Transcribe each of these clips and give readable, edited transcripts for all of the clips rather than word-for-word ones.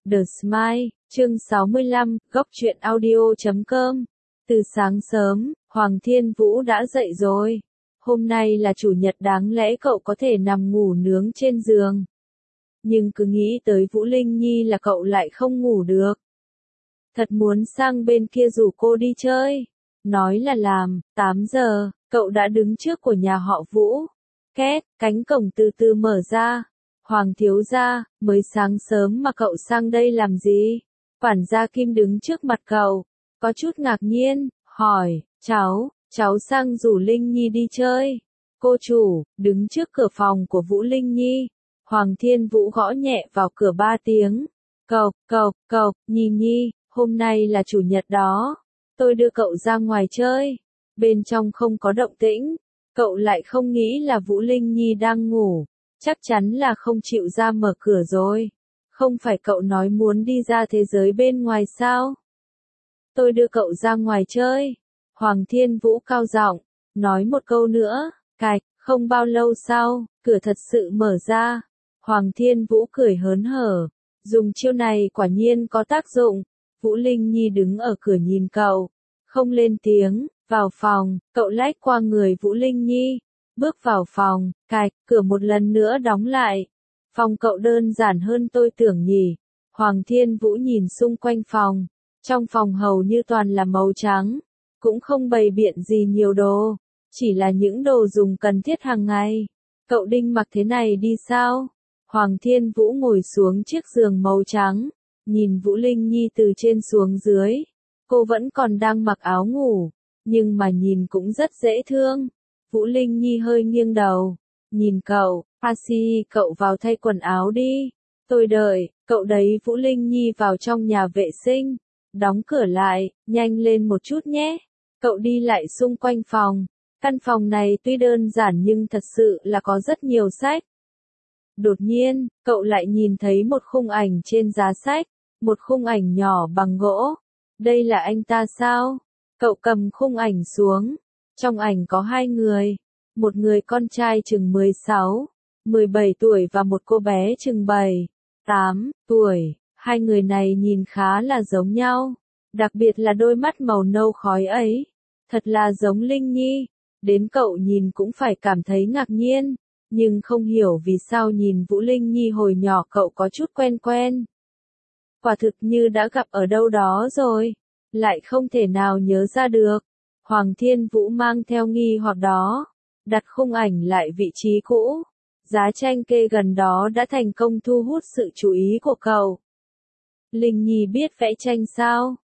The Smile, chương 65, góc truyện audio.com. Từ sáng sớm, Hoàng Thiên Vũ đã dậy rồi. Hôm nay là chủ nhật, đáng lẽ cậu có thể nằm ngủ nướng trên giường. Nhưng cứ nghĩ tới Vũ Linh Nhi là cậu lại không ngủ được. Thật muốn sang bên kia rủ cô đi chơi. Nói là làm, 8 giờ, cậu đã đứng trước của nhà họ Vũ. Két, cánh cổng từ từ mở ra. Hoàng thiếu gia, mới sáng sớm mà cậu sang đây làm gì? Quản gia Kim đứng trước mặt cậu, có chút ngạc nhiên, hỏi, cháu sang rủ Linh Nhi đi chơi. Cô chủ, đứng trước cửa phòng của Vũ Linh Nhi. Hoàng Thiên Vũ gõ nhẹ vào cửa 3 tiếng. Cậu, Nhi, hôm nay là chủ nhật đó. Tôi đưa cậu ra ngoài chơi. Bên trong không có động tĩnh. Cậu lại không nghĩ là Vũ Linh Nhi đang ngủ. Chắc chắn là không chịu ra mở cửa rồi. Không phải cậu nói muốn đi ra thế giới bên ngoài sao? Tôi đưa cậu ra ngoài chơi. Hoàng Thiên Vũ cao giọng, nói một câu nữa, cạch, không bao lâu sau, cửa thật sự mở ra. Hoàng Thiên Vũ cười hớn hở, dùng chiêu này quả nhiên có tác dụng. Vũ Linh Nhi đứng ở cửa nhìn cậu, không lên tiếng, vào phòng, cậu lách qua người Vũ Linh Nhi. Bước vào phòng, cạch, cửa một lần nữa đóng lại. Phòng cậu đơn giản hơn tôi tưởng nhỉ. Hoàng Thiên Vũ nhìn xung quanh phòng. Trong phòng hầu như toàn là màu trắng. Cũng không bày biện gì nhiều đồ. Chỉ là những đồ dùng cần thiết hàng ngày. Cậu định mặc thế này đi sao? Hoàng Thiên Vũ ngồi xuống chiếc giường màu trắng. Nhìn Vũ Linh Nhi từ trên xuống dưới. Cô vẫn còn đang mặc áo ngủ. Nhưng mà nhìn cũng rất dễ thương. Vũ Linh Nhi hơi nghiêng đầu, nhìn cậu, Pasi, cậu vào thay quần áo đi, tôi đợi, cậu đấy. Vũ Linh Nhi vào trong nhà vệ sinh, đóng cửa lại, nhanh lên một chút nhé. Cậu đi lại xung quanh phòng, căn phòng này tuy đơn giản nhưng thật sự là có rất nhiều sách. Đột nhiên, cậu lại nhìn thấy một khung ảnh trên giá sách, một khung ảnh nhỏ bằng gỗ. Đây là anh ta sao? Cậu cầm khung ảnh xuống. Trong ảnh có 2 người, một người con trai chừng 16, 17 tuổi và một cô bé chừng 7, 8 tuổi. 2 người này nhìn khá là giống nhau, đặc biệt là đôi mắt màu nâu khói ấy, thật là giống Linh Nhi. Đến cậu nhìn cũng phải cảm thấy ngạc nhiên, nhưng không hiểu vì sao nhìn Vũ Linh Nhi hồi nhỏ cậu có chút quen. Quả thực như đã gặp ở đâu đó rồi, lại không thể nào nhớ ra được. Hoàng Thiên Vũ mang theo nghi hoặc đó, đặt khung ảnh lại vị trí cũ. Giá tranh kê gần đó đã thành công thu hút sự chú ý của cậu. Linh Nhi biết vẽ tranh sao?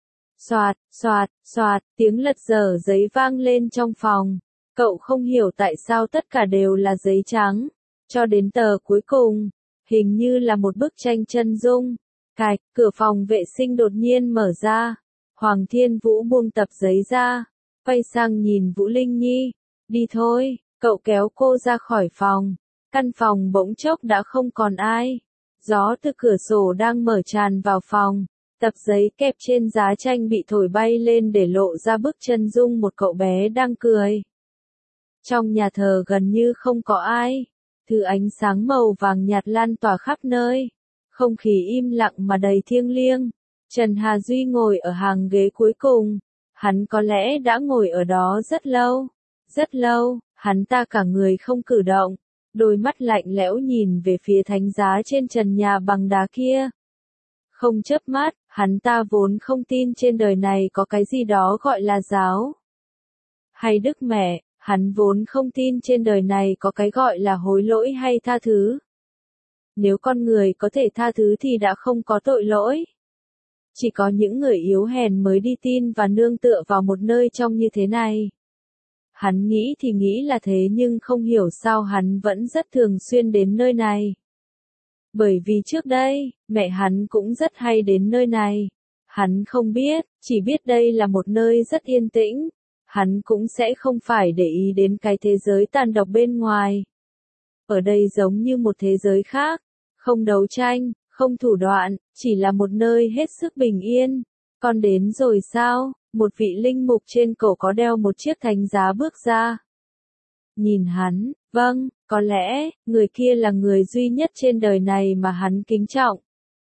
Soạt, tiếng lật dở giấy vang lên trong phòng. Cậu không hiểu tại sao tất cả đều là giấy trắng. Cho đến tờ cuối cùng, hình như là một bức tranh chân dung. Cạch, cửa phòng vệ sinh đột nhiên mở ra. Hoàng Thiên Vũ buông tập giấy ra. Quay sang nhìn Vũ Linh Nhi, đi thôi, cậu kéo cô ra khỏi phòng. Căn phòng bỗng chốc đã không còn ai. Gió từ cửa sổ đang mở tràn vào phòng. Tập giấy kẹp trên giá tranh bị thổi bay lên để lộ ra bức chân dung một cậu bé đang cười. Trong nhà thờ gần như không có ai. Thứ ánh sáng màu vàng nhạt lan tỏa khắp nơi. Không khí im lặng mà đầy thiêng liêng. Trần Hà Duy ngồi ở hàng ghế cuối cùng. Hắn có lẽ đã ngồi ở đó rất lâu, hắn ta cả người không cử động, đôi mắt lạnh lẽo nhìn về phía thánh giá trên trần nhà bằng đá kia. Không chớp mắt, hắn ta vốn không tin trên đời này có cái gì đó gọi là giáo hay Đức Mẹ, hắn vốn không tin trên đời này có cái gọi là hối lỗi hay tha thứ. Nếu con người có thể tha thứ thì đã không có tội lỗi. Chỉ có những người yếu hèn mới đi tin và nương tựa vào một nơi trông như thế này. Hắn nghĩ thì nghĩ là thế nhưng không hiểu sao hắn vẫn rất thường xuyên đến nơi này. Bởi vì trước đây, mẹ hắn cũng rất hay đến nơi này. Hắn không biết, chỉ biết đây là một nơi rất yên tĩnh. Hắn cũng sẽ không phải để ý đến cái thế giới tàn độc bên ngoài. Ở đây giống như một thế giới khác, không đấu tranh. Không thủ đoạn, chỉ là một nơi hết sức bình yên. Con đến rồi sao? Một vị linh mục trên cổ có đeo một chiếc thánh giá bước ra. Nhìn hắn, vâng, có lẽ, người kia là người duy nhất trên đời này mà hắn kính trọng.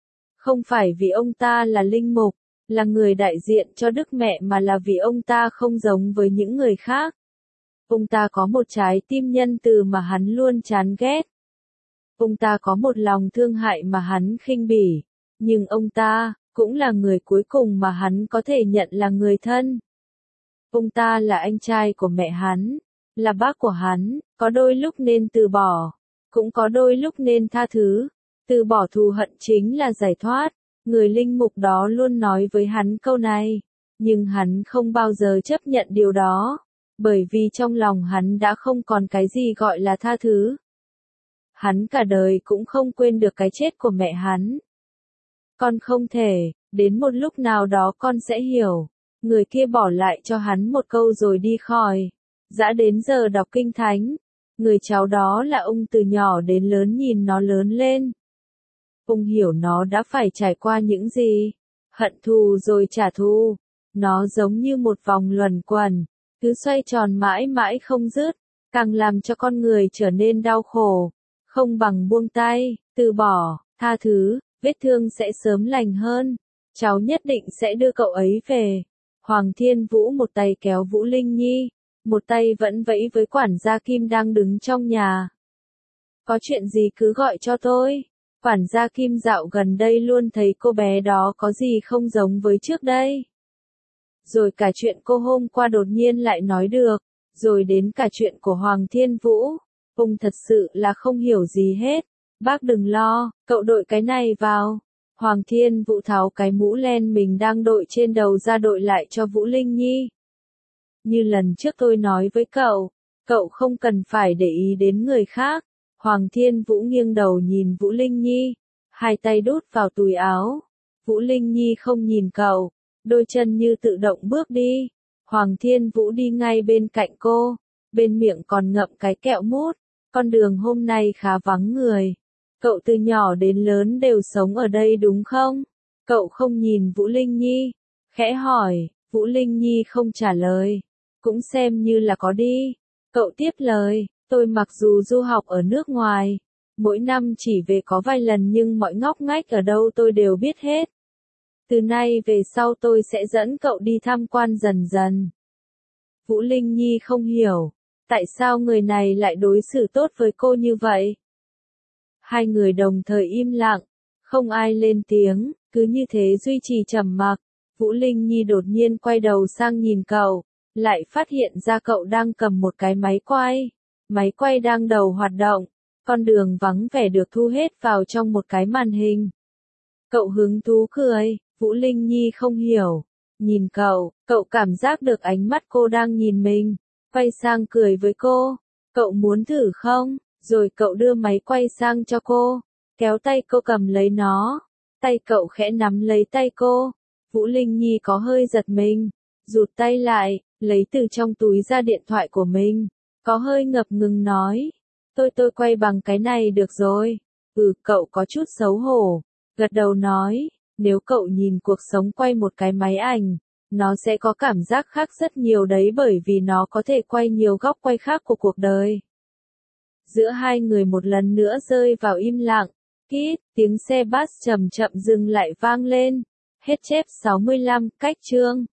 Không phải vì ông ta là linh mục, là người đại diện cho Đức Mẹ mà là vì ông ta không giống với những người khác. Ông ta có một trái tim nhân từ mà hắn luôn chán ghét. Ông ta có một lòng thương hại mà hắn khinh bỉ. Nhưng ông ta cũng là người cuối cùng mà hắn có thể nhận là người thân. Ông ta là anh trai của mẹ hắn, là bác của hắn, có đôi lúc nên từ bỏ, cũng có đôi lúc nên tha thứ. Từ bỏ thù hận chính là giải thoát. Người linh mục đó luôn nói với hắn câu này, nhưng hắn không bao giờ chấp nhận điều đó, bởi vì trong lòng hắn đã không còn cái gì gọi là tha thứ. Hắn cả đời cũng không quên được cái chết của mẹ hắn. Con không thể, đến một lúc nào đó con sẽ hiểu. Người kia bỏ lại cho hắn một câu rồi đi khỏi. Dã đến giờ đọc kinh thánh. Người cháu đó là ông từ nhỏ đến lớn nhìn nó lớn lên. Ông hiểu nó đã phải trải qua những gì. Hận thù rồi trả thù. Nó giống như một vòng luẩn quẩn, cứ xoay tròn mãi mãi không dứt, càng làm cho con người trở nên đau khổ. Không bằng buông tay, từ bỏ, tha thứ, vết thương sẽ sớm lành hơn. Cháu nhất định sẽ đưa cậu ấy về. Hoàng Thiên Vũ một tay kéo Vũ Linh Nhi, một tay vẫn vẫy với quản gia Kim đang đứng trong nhà. Có chuyện gì cứ gọi cho tôi. Quản gia Kim dạo gần đây luôn thấy cô bé đó có gì không giống với trước đây. Rồi cả chuyện cô hôm qua đột nhiên lại nói được, rồi đến cả chuyện của Hoàng Thiên Vũ. Ông thật sự là không hiểu gì hết. Bác đừng lo, cậu đội cái này vào. Hoàng Thiên Vũ tháo cái mũ len mình đang đội trên đầu ra đội lại cho Vũ Linh Nhi. Như lần trước tôi nói với cậu không cần phải để ý đến người khác. Hoàng Thiên Vũ nghiêng đầu nhìn Vũ Linh Nhi, hai tay đút vào túi áo. Vũ Linh Nhi không nhìn cậu, đôi chân như tự động bước đi. Hoàng Thiên Vũ đi ngay bên cạnh cô, bên miệng còn ngậm cái kẹo mút. Con đường hôm nay khá vắng người. Cậu từ nhỏ đến lớn đều sống ở đây đúng không? Cậu không nhìn Vũ Linh Nhi, khẽ hỏi. Vũ Linh Nhi không trả lời, cũng xem như là có đi. Cậu tiếp lời, tôi mặc dù du học ở nước ngoài, mỗi năm chỉ về có vài lần nhưng mọi ngóc ngách ở đâu tôi đều biết hết. Từ nay về sau tôi sẽ dẫn cậu đi tham quan dần dần. Vũ Linh Nhi không hiểu, tại sao người này lại đối xử tốt với cô như vậy? Hai người đồng thời im lặng, không ai lên tiếng, cứ như thế duy trì trầm mặc. Vũ Linh Nhi đột nhiên quay đầu sang nhìn cậu, lại phát hiện ra cậu đang cầm một cái máy quay. Máy quay đang đầu hoạt động, con đường vắng vẻ được thu hết vào trong một cái màn hình. Cậu hứng thú cười, Vũ Linh Nhi không hiểu. Nhìn cậu cảm giác được ánh mắt cô đang nhìn mình, quay sang cười với cô. Cậu muốn thử không? Rồi cậu đưa máy quay sang cho cô, kéo tay cô cầm lấy nó. Tay cậu khẽ nắm lấy tay cô. Vũ Linh Nhi có hơi giật mình, rụt tay lại, lấy từ trong túi ra điện thoại của mình, có hơi ngập ngừng nói. Tôi quay bằng cái này được rồi. Cậu có chút xấu hổ, gật đầu nói, nếu cậu nhìn cuộc sống quay một cái máy ảnh, nó sẽ có cảm giác khác rất nhiều đấy bởi vì nó có thể quay nhiều góc quay khác của cuộc đời. Giữa hai người một lần nữa rơi vào im lặng. Kít, tiếng xe bus chậm chậm dừng lại vang lên. Hết chép 65, cách chương.